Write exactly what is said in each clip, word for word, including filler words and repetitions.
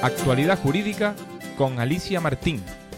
Actualidad jurídica con Alicia Martín.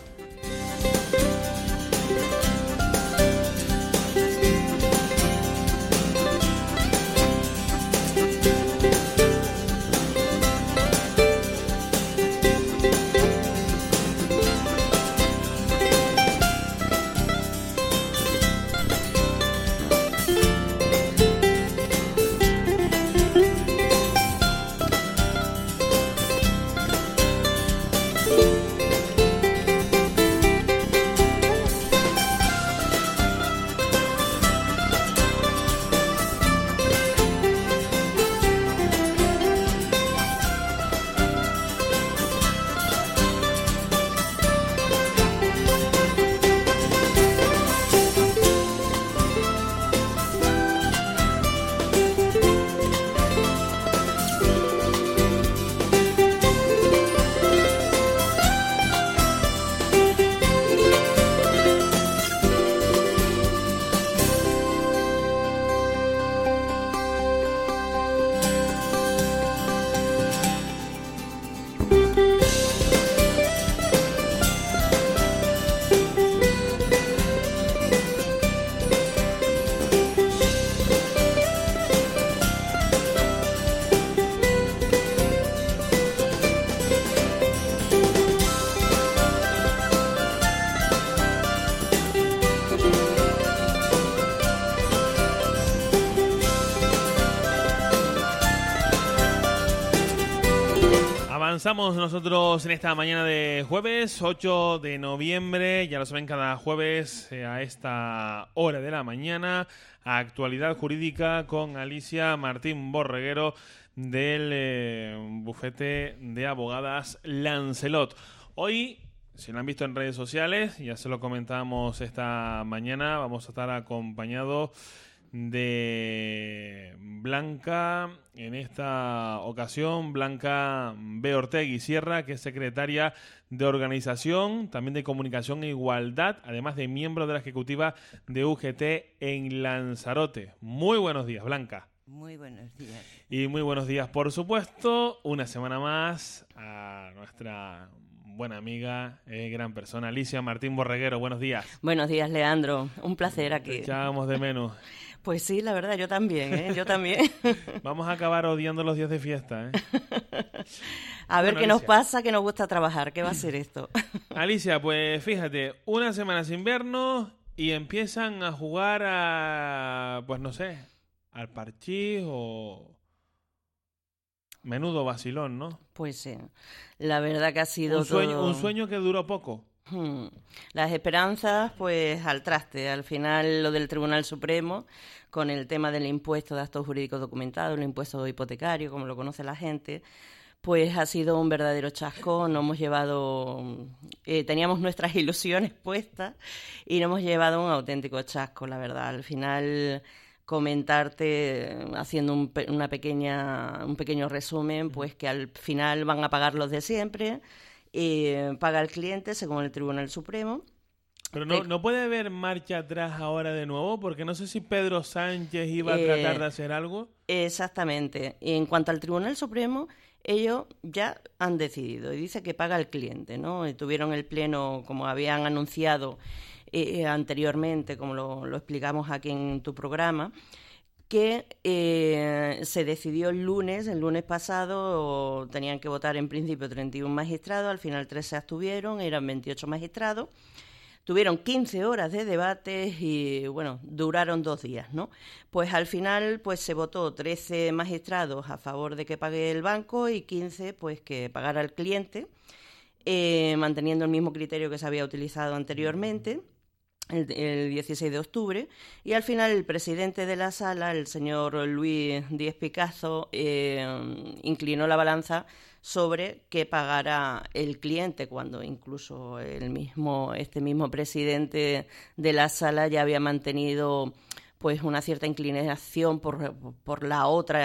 Avanzamos nosotros en esta mañana de jueves, ocho de noviembre, ya lo saben, cada jueves eh, a esta hora de la mañana, Actualidad Jurídica con Alicia Martín Borreguero del eh, bufete de abogadas Lancelot. Hoy, si lo han visto en redes sociales, ya se lo comentábamos esta mañana, vamos a estar acompañados de Blanca, en esta ocasión Blanca B. Ortegui Sierra, que es secretaria de Organización, también de Comunicación e Igualdad, además de miembro de la ejecutiva de U G T en Lanzarote. Muy buenos días, Blanca. Muy buenos días. Y muy buenos días, por supuesto, una semana más a nuestra buena amiga, eh, gran persona, Alicia Martín Borreguero. Buenos días. Buenos días, Leandro. Un placer aquí. Te echábamos de menos. Pues sí, la verdad, yo también, ¿eh? Yo también. Vamos a acabar odiando los días de fiesta, ¿eh? A ver bueno, qué Alicia. nos pasa, que nos gusta trabajar. ¿Qué va a ser esto? Alicia, pues fíjate, una semana sin vernos y empiezan a jugar a, pues no sé, al parchís o... Menudo vacilón, ¿no? Pues sí, la verdad que ha sido un sueño, todo... un sueño que duró poco. Hmm. Las esperanzas, pues al traste. Al final, lo del Tribunal Supremo, con el tema del impuesto de actos jurídicos documentados, el impuesto hipotecario, como lo conoce la gente, pues ha sido un verdadero chasco. Nos hemos llevado... Eh, teníamos nuestras ilusiones puestas y nos hemos llevado un auténtico chasco, la verdad. Al final... comentarte, haciendo un, una pequeña, un pequeño resumen, pues que al final van a pagar los de siempre, eh, paga el cliente según el Tribunal Supremo. Pero no, no puede haber marcha atrás ahora de nuevo, porque no sé si Pedro Sánchez iba a eh, tratar de hacer algo. Exactamente. Y en cuanto al Tribunal Supremo, ellos ya han decidido y dice que paga el cliente, ¿no? Y tuvieron el pleno, como habían anunciado Eh, anteriormente, como lo, lo explicamos aquí en tu programa, que eh, se decidió el lunes, el lunes pasado, tenían que votar en principio treinta y uno magistrados, al final tres se abstuvieron, eran veintiocho magistrados, tuvieron quince horas de debate y, bueno, duraron dos días, ¿no? Pues al final pues se votó trece magistrados a favor de que pague el banco y quince pues que pagara el cliente, eh, manteniendo el mismo criterio que se había utilizado anteriormente. El, el dieciséis de octubre, y al final el presidente de la sala, el señor Luis Díez Picazo, eh, inclinó la balanza sobre que pagara el cliente, cuando incluso el mismo, este mismo presidente de la sala ya había mantenido pues una cierta inclinación por, por la otra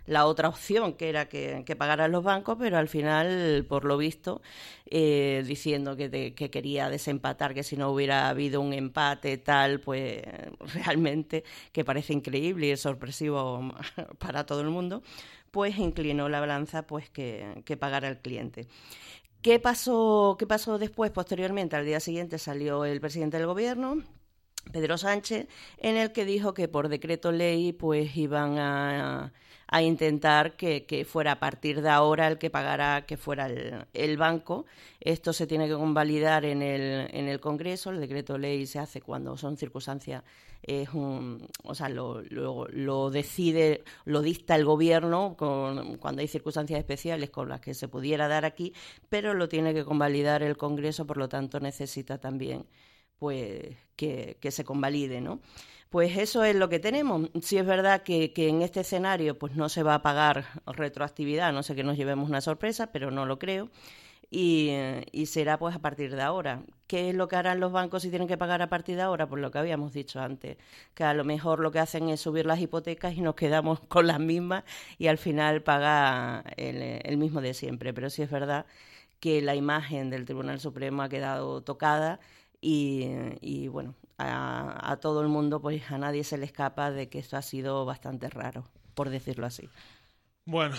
la otra opción, que era que, que pagaran los bancos, pero al final, por lo visto, eh, diciendo que, de, que quería desempatar, que si no hubiera habido un empate tal, pues realmente, que parece increíble y sorpresivo para todo el mundo, pues inclinó la balanza pues que, que pagara el cliente. ¿Qué pasó, ¿Qué pasó después? Posteriormente, al día siguiente salió el presidente del gobierno, Pedro Sánchez, en el que dijo que por decreto ley pues iban a, a intentar que, que fuera a partir de ahora el que pagara, que fuera el, el banco. Esto se tiene que convalidar en el, en el Congreso. El decreto ley se hace cuando son circunstancias, es un, o sea, lo, lo, lo decide, lo dicta el gobierno con, cuando hay circunstancias especiales con las que se pudiera dar aquí, pero lo tiene que convalidar el Congreso, por lo tanto necesita también pues que, que se convalide, ¿no? Pues eso es lo que tenemos. Sí es verdad que, que en este escenario pues no se va a pagar retroactividad, no sé que nos llevemos una sorpresa, pero no lo creo, y, y será pues a partir de ahora. ¿Qué es lo que harán los bancos si tienen que pagar a partir de ahora? Pues lo que habíamos dicho antes, que a lo mejor lo que hacen es subir las hipotecas y nos quedamos con las mismas y al final paga el, el mismo de siempre. Pero sí es verdad que la imagen del Tribunal Supremo ha quedado tocada. Y, y bueno, a, a todo el mundo, pues a nadie se le escapa de que esto ha sido bastante raro, por decirlo así. Bueno,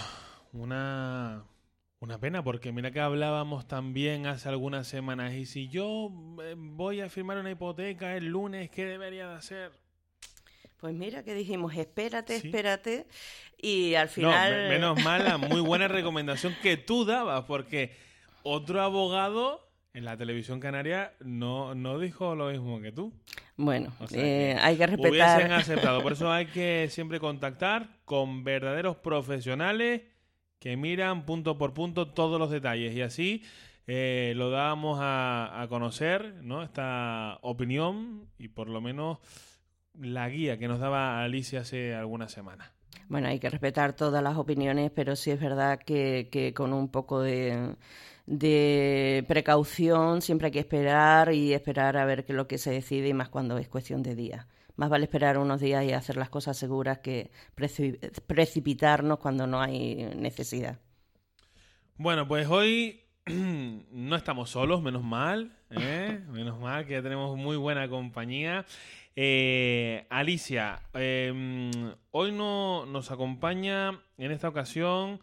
una, una pena, porque mira que hablábamos también hace algunas semanas, y si yo voy a firmar una hipoteca el lunes, ¿qué debería de hacer? Pues mira que dijimos, espérate, ¿Sí? espérate, y al final... No, me, menos mal, la muy buena recomendación que tú dabas, porque otro abogado en la televisión canaria no, no dijo lo mismo que tú. Bueno, O sea, eh, que hay que respetar... Hubiesen aceptado. Por eso hay que siempre contactar con verdaderos profesionales que miran punto por punto todos los detalles. Y así eh, lo dábamos a, a conocer, ¿no? Esta opinión y por lo menos la guía que nos daba Alicia hace algunas semanas. Bueno, hay que respetar todas las opiniones, pero sí es verdad que, que con un poco de... de precaución, siempre hay que esperar y esperar a ver qué es lo que se decide, y más cuando es cuestión de días. Más vale esperar unos días y hacer las cosas seguras que precipitarnos cuando no hay necesidad. Bueno, pues hoy no estamos solos, menos mal, ¿eh? Menos mal que ya tenemos muy buena compañía. Eh, Alicia, eh, hoy no, nos acompaña en esta ocasión...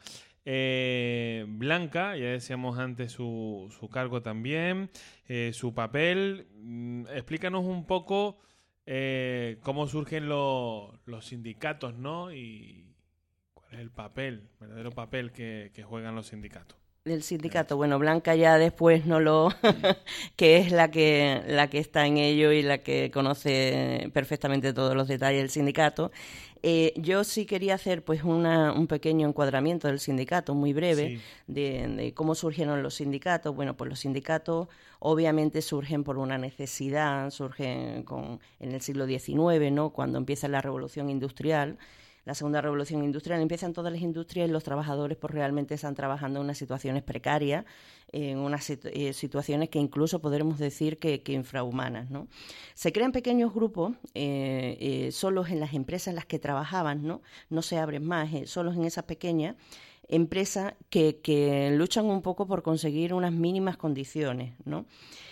Eh, Blanca, ya decíamos antes su, su cargo también, eh, su papel. Mm, explícanos un poco eh, cómo surgen lo, los sindicatos, ¿no? Y cuál es el papel, el verdadero papel que, que juegan los sindicatos. Del sindicato, bueno, Blanca ya después no lo... que es la que, la que está en ello y la que conoce perfectamente todos los detalles del sindicato. Eh, yo sí quería hacer pues una, un pequeño encuadramiento del sindicato, muy breve, sí. de, de cómo surgieron los sindicatos. Bueno, pues los sindicatos obviamente surgen por una necesidad, surgen con, en el siglo diecinueve, ¿no? Cuando empieza la revolución industrial. La segunda revolución industrial, empiezan todas las industrias y los trabajadores pues realmente están trabajando en unas situaciones precarias, en unas situ eh, situaciones que incluso podremos decir que, que infrahumanas, ¿no? Se crean pequeños grupos, eh, eh, solos en las empresas en las que trabajaban, ¿no? No se abren más, eh, solos en esas pequeñas empresas que, que luchan un poco por conseguir unas mínimas condiciones, ¿no?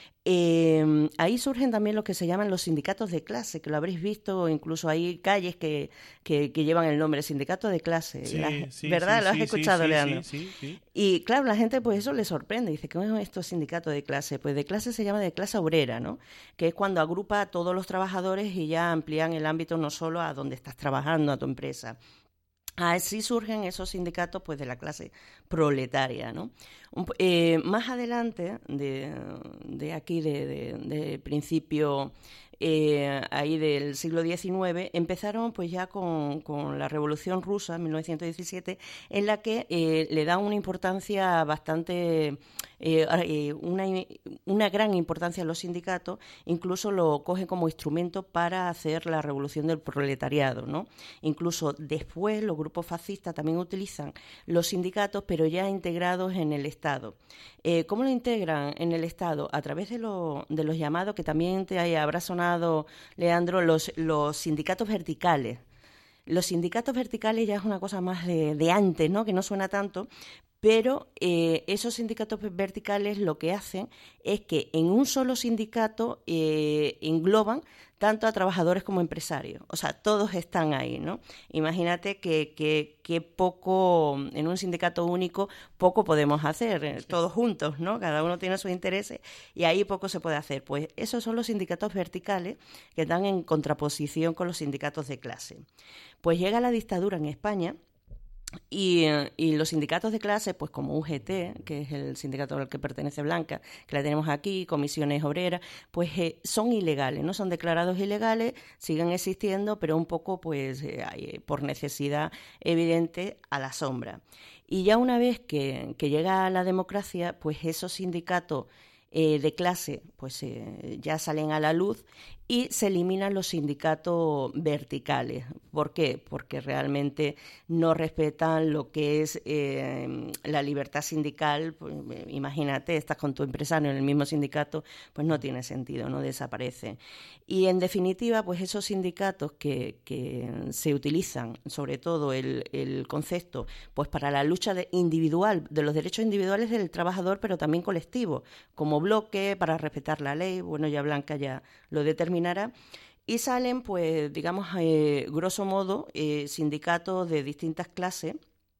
Eh, ahí surgen también lo que se llaman los sindicatos de clase, que lo habréis visto, incluso hay calles que, que, que llevan el nombre sindicato de clase, sí, la, sí, ¿verdad? Sí, ¿Lo has sí, escuchado, sí, Leandro? Sí, sí, sí. Y claro, la gente pues eso le sorprende, dice, ¿cómo es esto sindicato de clase? Pues de clase se llama de clase obrera, ¿no? Que es cuando agrupa a todos los trabajadores y ya amplían el ámbito no solo a donde estás trabajando, a tu empresa. Así surgen esos sindicatos pues de la clase proletaria, ¿no? Un, eh, más adelante, de, de aquí, de, de, de principio eh, ahí del siglo diecinueve, empezaron pues ya con, con la Revolución Rusa, en mil novecientos diecisiete, en la que eh, le dan una importancia bastante... Eh, una, una gran importancia a los sindicatos, incluso lo cogen como instrumento para hacer la revolución del proletariado, ¿no? Incluso después los grupos fascistas también utilizan los sindicatos, pero ya integrados en el Estado. Eh, ¿Cómo lo integran en el Estado? A través de, lo, de los llamados, que también te habrá sonado, Leandro, los, los sindicatos verticales. Los sindicatos verticales ya es una cosa más de, de antes, ¿no? Que no suena tanto, pero eh, esos sindicatos verticales lo que hacen es que en un solo sindicato eh, engloban tanto a trabajadores como empresarios. O sea, todos están ahí, ¿no? Imagínate que, que, que poco, en un sindicato único, poco podemos hacer, eh, todos juntos, ¿no? Cada uno tiene sus intereses y ahí poco se puede hacer. Pues esos son los sindicatos verticales que están en contraposición con los sindicatos de clase. Pues llega la dictadura en España. Y, y los sindicatos de clase, pues como U G T, que es el sindicato al que pertenece Blanca, que la tenemos aquí, comisiones obreras, pues eh, son ilegales, no son declarados ilegales, siguen existiendo, pero un poco pues eh, por necesidad evidente a la sombra. Y ya una vez que, que llega la democracia, pues esos sindicatos eh, de clase pues eh, ya salen a la luz y se eliminan los sindicatos verticales. ¿Por qué? Porque realmente no respetan lo que es eh, la libertad sindical. Pues, imagínate, estás con tu empresario en el mismo sindicato, pues no tiene sentido, no desaparece. Y en definitiva, pues esos sindicatos que, que se utilizan, sobre todo el, el concepto, pues para la lucha de individual, de los derechos individuales del trabajador, pero también colectivo, como bloque, para respetar la ley, bueno, ya Blanca ya lo determinará, y salen, pues, digamos, eh, grosso modo, eh, sindicatos de distintas clases,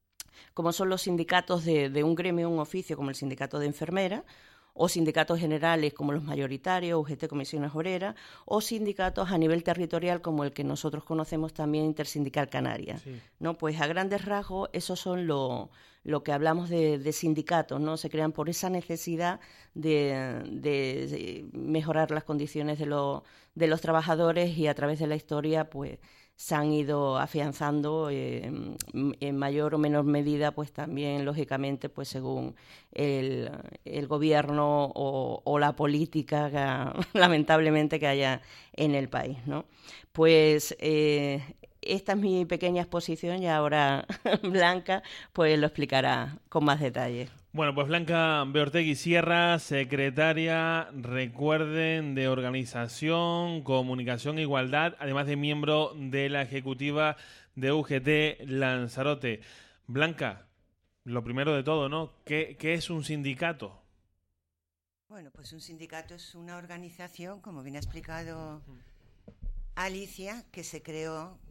como son los sindicatos de, de un gremio, un oficio, como el sindicato de enfermeras, o sindicatos generales como los mayoritarios, U G T, Comisiones Obreras, o sindicatos a nivel territorial como el que nosotros conocemos también, Intersindical Canaria, sí. ¿No? Pues a grandes rasgos esos son lo, lo que hablamos de, de sindicatos, ¿no? Se crean por esa necesidad de, de, de mejorar las condiciones de, lo, de los trabajadores y a través de la historia, pues se han ido afianzando eh, en mayor o menor medida, pues también, lógicamente, pues según el, el gobierno o, o la política, que, lamentablemente, que haya en el país, ¿no? Pues eh, esta es mi pequeña exposición y ahora Blanca pues lo explicará con más detalle. Bueno, pues Blanca Beortegui Sierra, secretaria, recuerden, de Organización, Comunicación e Igualdad, además de miembro de la ejecutiva de U G T Lanzarote. Blanca, lo primero de todo, ¿no? ¿Qué, qué es un sindicato? Bueno, pues un sindicato es una organización, como bien ha explicado Alicia, que se creó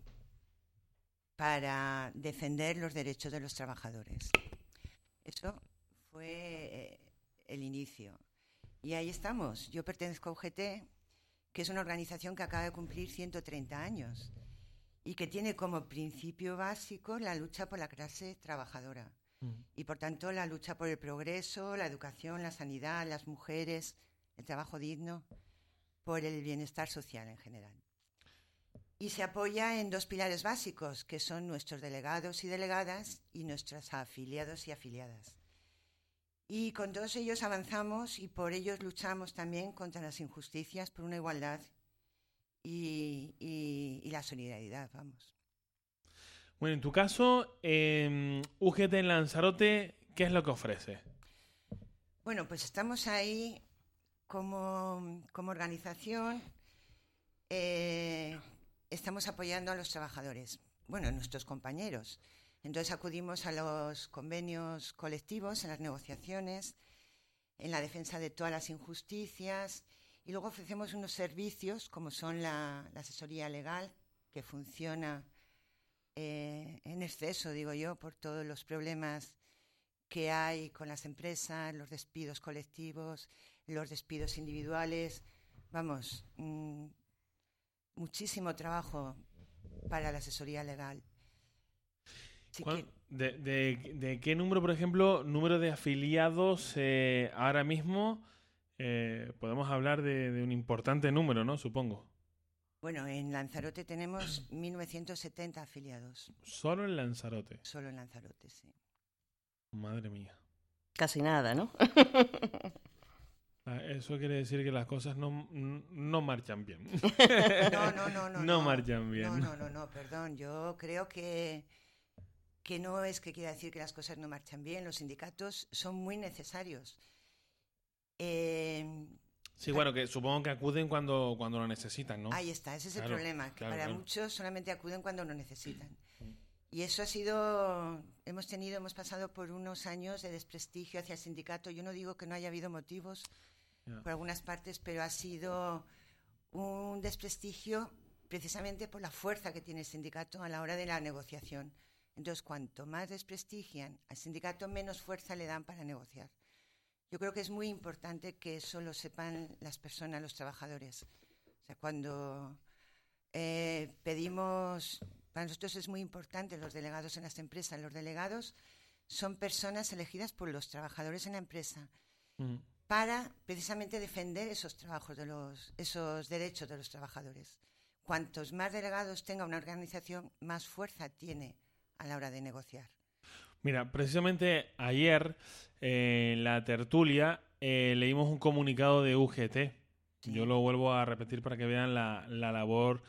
para defender los derechos de los trabajadores. Eso fue el inicio. Y ahí estamos. Yo pertenezco a U G T, que es una organización que acaba de cumplir ciento treinta años y que tiene como principio básico la lucha por la clase trabajadora. Mm. Y, por tanto, la lucha por el progreso, la educación, la sanidad, las mujeres, el trabajo digno, por el bienestar social en general. Y se apoya en dos pilares básicos, que son nuestros delegados y delegadas y nuestros afiliados y afiliadas. Y con todos ellos avanzamos y por ellos luchamos también contra las injusticias, por una igualdad y, y, y la solidaridad, vamos. Bueno, en tu caso, eh, U G T en Lanzarote, ¿qué es lo que ofrece? Bueno, pues estamos ahí como, como organización, eh, estamos apoyando a los trabajadores, bueno, a nuestros compañeros. Entonces acudimos a los convenios colectivos, en las negociaciones, en la defensa de todas las injusticias, y luego ofrecemos unos servicios como son la, la asesoría legal, que funciona eh, en exceso, digo yo, por todos los problemas que hay con las empresas, los despidos colectivos, los despidos individuales. Vamos, mmm, muchísimo trabajo para la asesoría legal. Que... ¿De, de, ¿De qué número, por ejemplo, número de afiliados eh, ahora mismo? Eh, podemos hablar de, de un importante número, ¿no? Supongo. Bueno, en Lanzarote tenemos mil novecientos setenta afiliados. ¿Solo en Lanzarote? Solo en Lanzarote, sí. Madre mía. Casi nada, ¿no? Eso quiere decir que las cosas no, no marchan bien. No, no, no, no. No, no marchan bien. No, no, no, no, perdón. Yo creo que, que no es que quiera decir que las cosas no marchan bien. Los sindicatos son muy necesarios. Eh, Sí, bueno, que supongo que acuden cuando, cuando lo necesitan, ¿no? Ahí está, ese es Claro, el problema, que claro, para claro. muchos solamente acuden cuando lo necesitan. Y eso ha sido, hemos tenido, hemos pasado por unos años de desprestigio hacia el sindicato. Yo no digo que no haya habido motivos Ya. por algunas partes, pero ha sido un desprestigio precisamente por la fuerza que tiene el sindicato a la hora de la negociación. Entonces, cuanto más desprestigian al sindicato, menos fuerza le dan para negociar. Yo creo que es muy importante que eso lo sepan las personas, los trabajadores. O sea, cuando eh, pedimos, para nosotros es muy importante los delegados en las empresas. Los delegados son personas elegidas por los trabajadores en la empresa Mm. para precisamente defender esos trabajos de los, esos derechos de los trabajadores. Cuantos más delegados tenga una organización, más fuerza tiene a la hora de negociar. Mira, precisamente ayer eh, en la tertulia eh, leímos un comunicado de U G T. Sí. Yo lo vuelvo a repetir para que vean la, la labor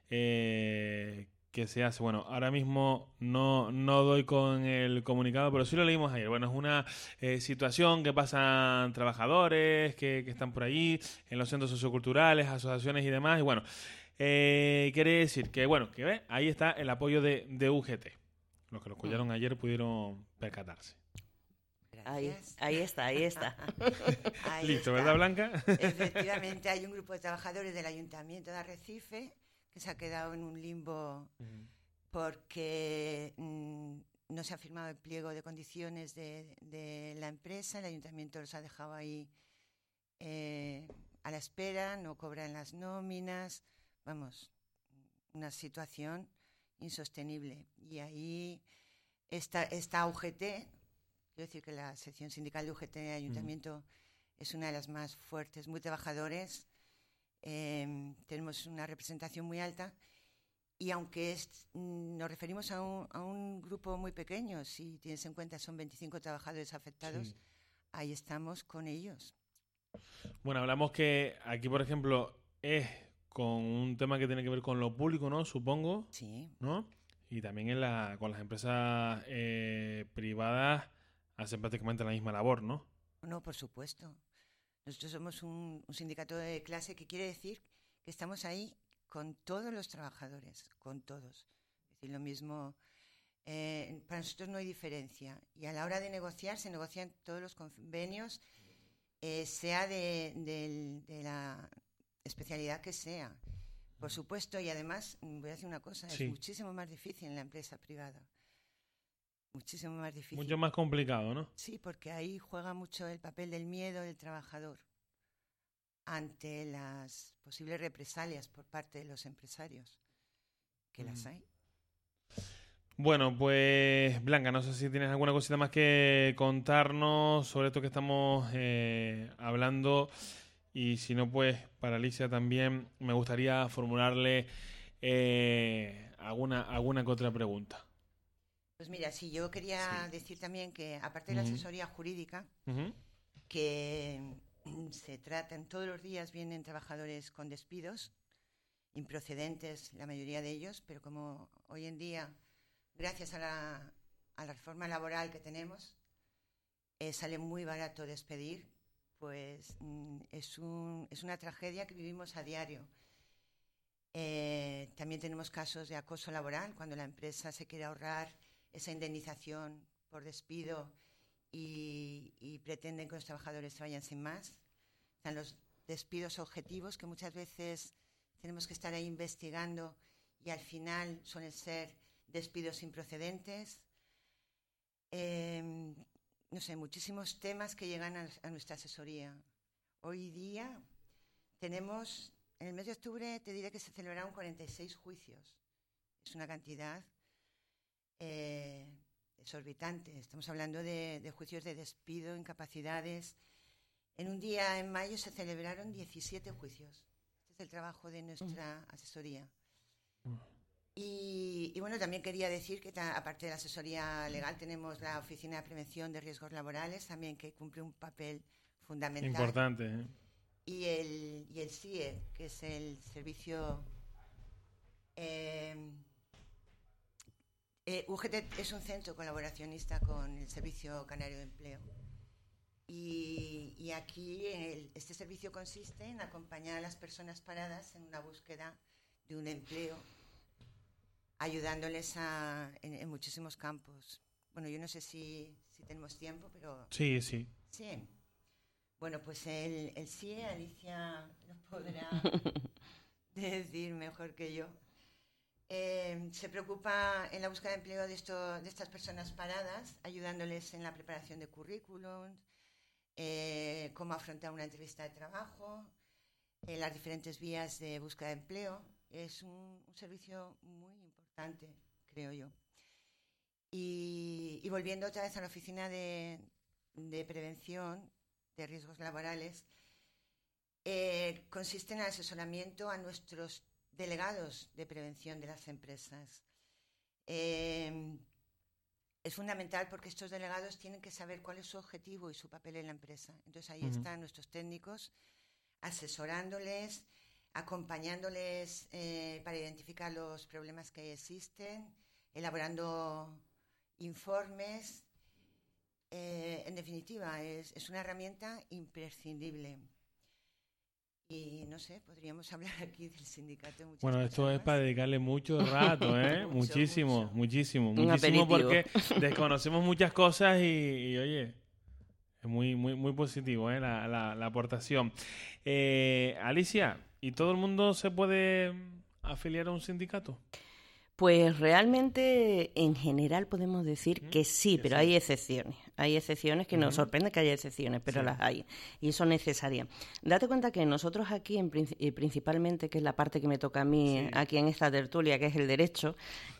eh, que se hace. Bueno, ahora mismo no, no doy con el comunicado, pero sí lo leímos ayer. Bueno, es una eh, situación que pasan trabajadores que, que están por ahí, en los centros socioculturales, asociaciones y demás. Y bueno, eh, quiere decir que, bueno, que ve, ahí está el apoyo de, de U G T. Los que lo escucharon ayer pudieron percatarse. Ahí, Gracias. ahí está, ahí está. Ahí Listo, está. ¿verdad, Blanca? Efectivamente, hay un grupo de trabajadores del Ayuntamiento de Arrecife que se ha quedado en un limbo porque mm, no se ha firmado el pliego de condiciones de, de la empresa. El Ayuntamiento los ha dejado ahí eh, a la espera, no cobran las nóminas. Vamos, una situación insostenible. Y ahí está, está U G T. Quiero decir que la sección sindical de U G T en el Ayuntamiento mm. es una de las más fuertes, muy trabajadores. Eh, tenemos una representación muy alta. Y aunque es, nos referimos a un, a un grupo muy pequeño, si tienes en cuenta son veinticinco trabajadores afectados, sí. Ahí estamos con ellos. Bueno, hablamos que aquí, por ejemplo, es con un tema que tiene que ver con lo público, ¿no? Supongo. Sí. ¿No? Y también en la, con las empresas eh, privadas hacen prácticamente la misma labor, ¿no? No, por supuesto. Nosotros somos un, un sindicato de clase que quiere decir que estamos ahí con todos los trabajadores, con todos. Es decir, lo mismo, eh, para nosotros no hay diferencia. Y a la hora de negociar, se negocian todos los convenios, eh, sea de, de, de la especialidad que sea. Por supuesto, y además, voy a decir una cosa, sí. Es muchísimo más difícil en la empresa privada. Muchísimo más difícil. Mucho más complicado, ¿no? Sí, porque ahí juega mucho el papel del miedo del trabajador ante las posibles represalias por parte de los empresarios, que mm. las hay. Bueno, pues Blanca, no sé si tienes alguna cosita más que contarnos sobre esto que estamos eh, hablando, y si no, pues para Alicia también me gustaría formularle eh, alguna, alguna que otra pregunta. Pues mira, sí, yo quería sí. decir también que aparte de la asesoría uh-huh. jurídica, uh-huh. que se tratan, todos los días vienen trabajadores con despidos, improcedentes la mayoría de ellos, pero como hoy en día, gracias a la, a la reforma laboral que tenemos, eh, sale muy barato despedir, pues mm, es, un, es una tragedia que vivimos a diario. Eh, también tenemos casos de acoso laboral, cuando la empresa se quiere ahorrar esa indemnización por despido y, y pretenden que los trabajadores se vayan sin más. Están los despidos objetivos que muchas veces tenemos que estar ahí investigando y al final suelen ser despidos improcedentes. Eh, no sé, muchísimos temas que llegan a, a nuestra asesoría. Hoy día tenemos, en el mes de octubre te diré que se celebraron cuarenta y seis juicios. Es una cantidad Eh, exorbitante. Estamos hablando de, de juicios de despido, incapacidades. En un día en mayo se celebraron diecisiete juicios. Este es el trabajo de nuestra asesoría. Y, y bueno, también quería decir que ta, aparte de la asesoría legal tenemos la Oficina de Prevención de Riesgos Laborales, también que cumple un papel fundamental. Importante, ¿eh? Y el, y el S I E, que es el servicio... Eh, Eh, U G T es un centro colaboracionista con el Servicio Canario de Empleo Y, y aquí el, este servicio consiste en acompañar a las personas paradas en una búsqueda de un empleo, ayudándoles a, en, en muchísimos campos. Bueno, yo no sé si, si tenemos tiempo, pero... Sí, sí. Sí. Bueno, pues el, el sí, Alicia lo podrá decir mejor que yo. Eh, se preocupa en la búsqueda de empleo de, esto, de estas personas paradas, ayudándoles en la preparación de currículum, eh, cómo afrontar una entrevista de trabajo, eh, las diferentes vías de búsqueda de empleo. Es un, un servicio muy importante, creo yo. Y, y volviendo otra vez a la oficina de, de prevención de riesgos laborales, eh, consiste en el asesoramiento a nuestros delegados de prevención de las empresas. Eh, es fundamental porque estos delegados tienen que saber cuál es su objetivo y su papel en la empresa. Entonces ahí uh-huh. están nuestros técnicos asesorándoles, acompañándoles eh, para identificar los problemas que existen, elaborando informes. Eh, en definitiva, es, es una herramienta imprescindible. Y no sé, podríamos hablar aquí del sindicato. Muchas bueno, esto más. Es para dedicarle mucho rato, ¿eh? mucho, muchísimo, mucho. muchísimo, Un muchísimo, aperitivo. Porque desconocemos muchas cosas y, y oye, es muy, muy, muy positivo, ¿eh? la, la, la aportación. Eh, Alicia, ¿y todo el mundo se puede afiliar a un sindicato? Pues realmente, en general, podemos decir que sí, pero hay excepciones. Hay excepciones que nos sorprende que haya excepciones, pero sí. las hay. Y son necesarias. Date cuenta que nosotros aquí, en, principalmente, que es la parte que me toca a mí sí. aquí en esta tertulia, que es el derecho,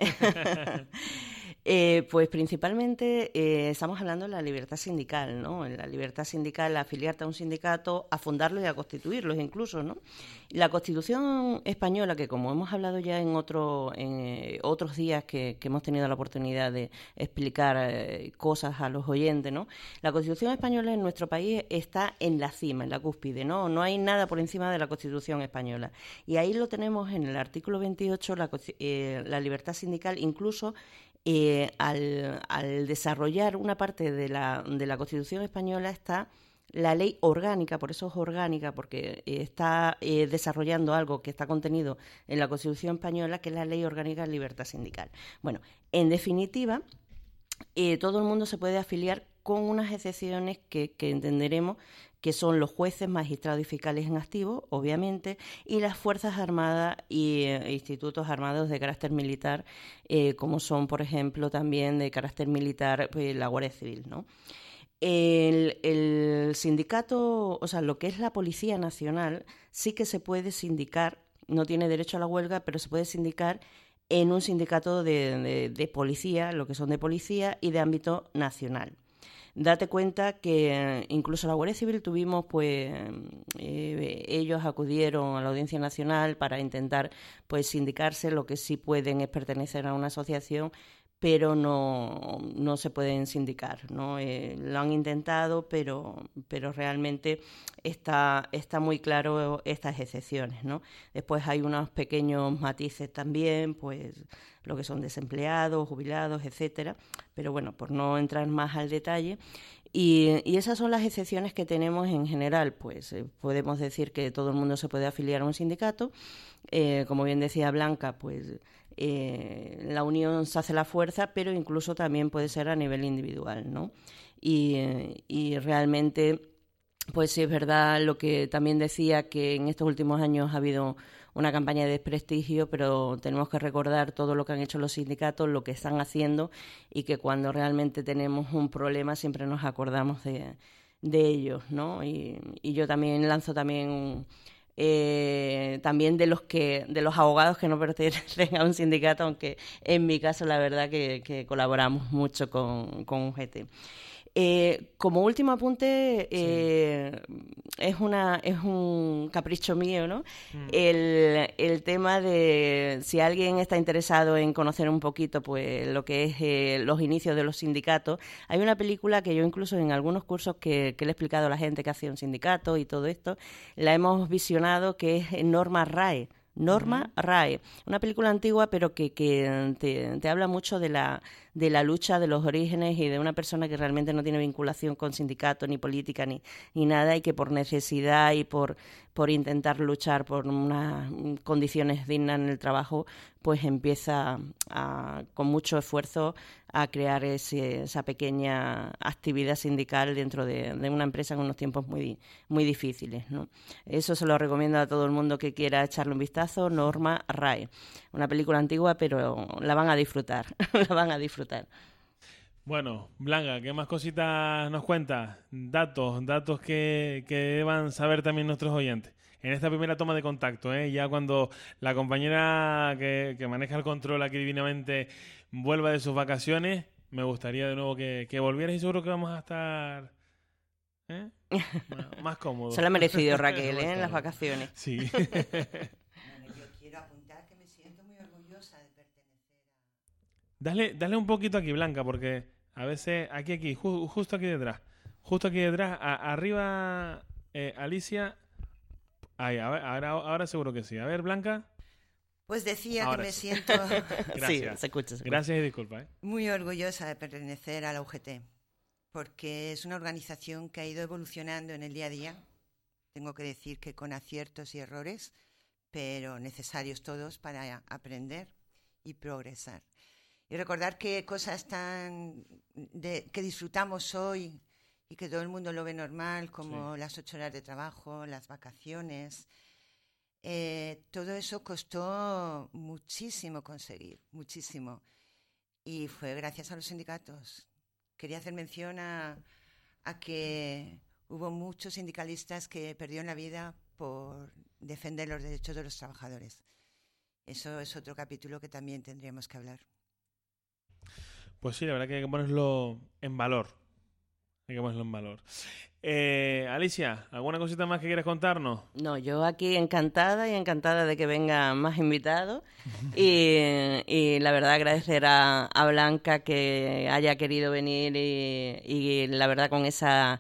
eh, pues principalmente eh, estamos hablando de la libertad sindical, ¿no? La libertad sindical, afiliarte a un sindicato, a fundarlo y a constituirlos incluso, ¿no? La Constitución española, que como hemos hablado ya en otro en eh, otros días que, que hemos tenido la oportunidad de explicar eh, cosas a los oyentes, ¿no? La Constitución española en nuestro país está en la cima, en la cúspide, ¿no? No hay nada por encima de la Constitución española. Y ahí lo tenemos en el artículo veintiocho, la, eh, la libertad sindical, incluso eh, al, al desarrollar una parte de la, de la Constitución española está la ley orgánica, por eso es orgánica, porque eh, está eh, desarrollando algo que está contenido en la Constitución española, que es la Ley Orgánica de Libertad Sindical. Bueno, en definitiva, eh, todo el mundo se puede afiliar con unas excepciones que, que entenderemos que son los jueces, magistrados y fiscales en activo, obviamente, y las Fuerzas Armadas y eh, institutos armados de carácter militar, eh, como son, por ejemplo, también de carácter militar pues, la Guardia Civil, ¿no? El, el sindicato, o sea, lo que es la Policía Nacional, sí que se puede sindicar, no tiene derecho a la huelga, pero se puede sindicar en un sindicato de, de, de policía, lo que son de policía y de ámbito nacional. Date cuenta que incluso la Guardia Civil tuvimos, pues, eh, ellos acudieron a la Audiencia Nacional para intentar, pues, sindicarse, lo que sí pueden es pertenecer a una asociación, pero no, no se pueden sindicar, ¿no? Eh, lo han intentado, pero, pero realmente está, está muy claro estas excepciones, ¿no? Después hay unos pequeños matices también, pues lo que son desempleados, jubilados, etcétera, pero bueno, por no entrar más al detalle. Y, y esas son las excepciones que tenemos en general, pues eh, podemos decir que todo el mundo se puede afiliar a un sindicato, eh, como bien decía Blanca, pues eh, la unión se hace la fuerza, pero incluso también puede ser a nivel individual, ¿no? Y, eh, y realmente, pues sí es verdad lo que también decía, que en estos últimos años ha habido una campaña de desprestigio, pero tenemos que recordar todo lo que han hecho los sindicatos, lo que están haciendo, y que cuando realmente tenemos un problema siempre nos acordamos de, de ellos, ¿no? Y, y yo también lanzo también un, eh, también de los que de los abogados que no pertenecen a un sindicato, aunque en mi caso la verdad que, que colaboramos mucho con, con U G T. Eh, como último apunte, eh, sí. es una es un capricho mío, ¿no? Mm. El, el tema de si alguien está interesado en conocer un poquito, pues lo que es eh, los inicios de los sindicatos. Hay una película que yo incluso en algunos cursos que, que le he explicado a la gente que hacía un sindicato y todo esto, la hemos visionado, que es Norma Rae. Norma uh-huh. Rae, una película antigua, pero que, que te, te habla mucho de la de la lucha de los orígenes y de una persona que realmente no tiene vinculación con sindicatos, ni política, ni, ni nada, y que por necesidad y por, por intentar luchar por unas condiciones dignas en el trabajo, pues empieza a, con mucho esfuerzo a crear ese, esa pequeña actividad sindical dentro de, de una empresa en unos tiempos muy, muy difíciles, ¿no? Eso se lo recomiendo a todo el mundo que quiera echarle un vistazo. Norma Rae, una película antigua, pero la van a disfrutar, la van a disfrutar. Bueno, Blanca, ¿qué más cositas nos cuentas? Datos, datos que, que deban saber también nuestros oyentes. En esta primera toma de contacto, ¿eh? Ya cuando la compañera que, que maneja el control aquí divinamente vuelva de sus vacaciones, me gustaría de nuevo que, que volvieras y seguro que vamos a estar ¿eh? más, más cómodos. Se lo ha merecido Raquel, ¿eh? En las vacaciones. Sí. Bueno, yo quiero apuntar que me siento muy orgullosa de pertenecer a... Dale, dale un poquito aquí, Blanca, porque a veces aquí, aquí, ju- justo aquí detrás, justo aquí detrás, a- arriba, eh, Alicia... Ahí, a ver, ahora, ahora seguro que sí. A ver, Blanca. Pues decía Ahora que me sí. siento Gracias. Sí, se escucha, se escucha. Gracias y disculpa, ¿eh? muy orgullosa de pertenecer a la U G T, porque es una organización que ha ido evolucionando en el día a día. Tengo que decir que con aciertos y errores, pero necesarios todos para aprender y progresar. Y recordar que cosas tan de, que disfrutamos hoy y que todo el mundo lo ve normal, como Sí. las ocho horas de trabajo, las vacaciones, eh, todo eso costó muchísimo conseguir, muchísimo. Y fue gracias a los sindicatos. Quería hacer mención a, a que hubo muchos sindicalistas que perdieron la vida por defender los derechos de los trabajadores. Eso es otro capítulo que también tendríamos que hablar. Pues sí, la verdad que hay que ponerlo en valor. Hay que ponerlo en valor. Eh, Alicia, ¿alguna cosita más que quieras contarnos? No, yo aquí encantada y encantada de que vengan más invitados y, y la verdad agradecer a, a Blanca que haya querido venir y, y la verdad con esa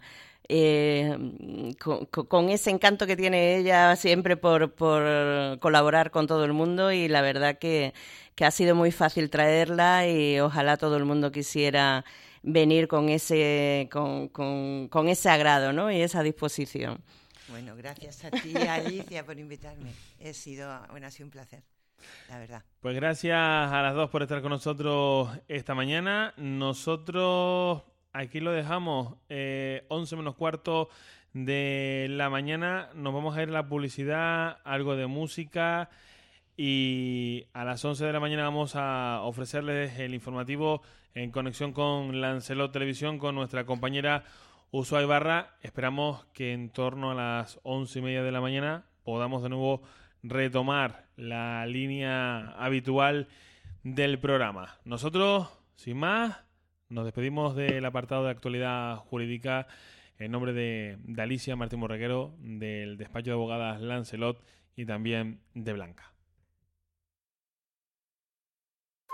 eh, con, con ese encanto que tiene ella siempre por, por colaborar con todo el mundo y la verdad que, que ha sido muy fácil traerla y ojalá todo el mundo quisiera venir con ese con, con, con ese agrado, ¿no? Y esa disposición. Bueno, gracias a ti, Alicia, por invitarme. He sido, bueno, ha sido un placer, la verdad. Pues gracias a las dos por estar con nosotros esta mañana. Nosotros aquí lo dejamos, eh, once menos cuarto de la mañana. Nos vamos a ir a la publicidad, algo de música y a las once de la mañana vamos a ofrecerles el informativo en conexión con Lancelot Televisión con nuestra compañera Usua Ibarra. Esperamos que en torno a las once y media de la mañana podamos de nuevo retomar la línea habitual del programa. Nosotros, sin más, nos despedimos del apartado de actualidad jurídica en nombre de, de Alicia Martín Borreguero, del despacho de abogadas Lancelot y también de Blanca.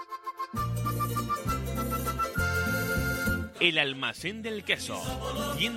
El Almacén del Queso. Tienda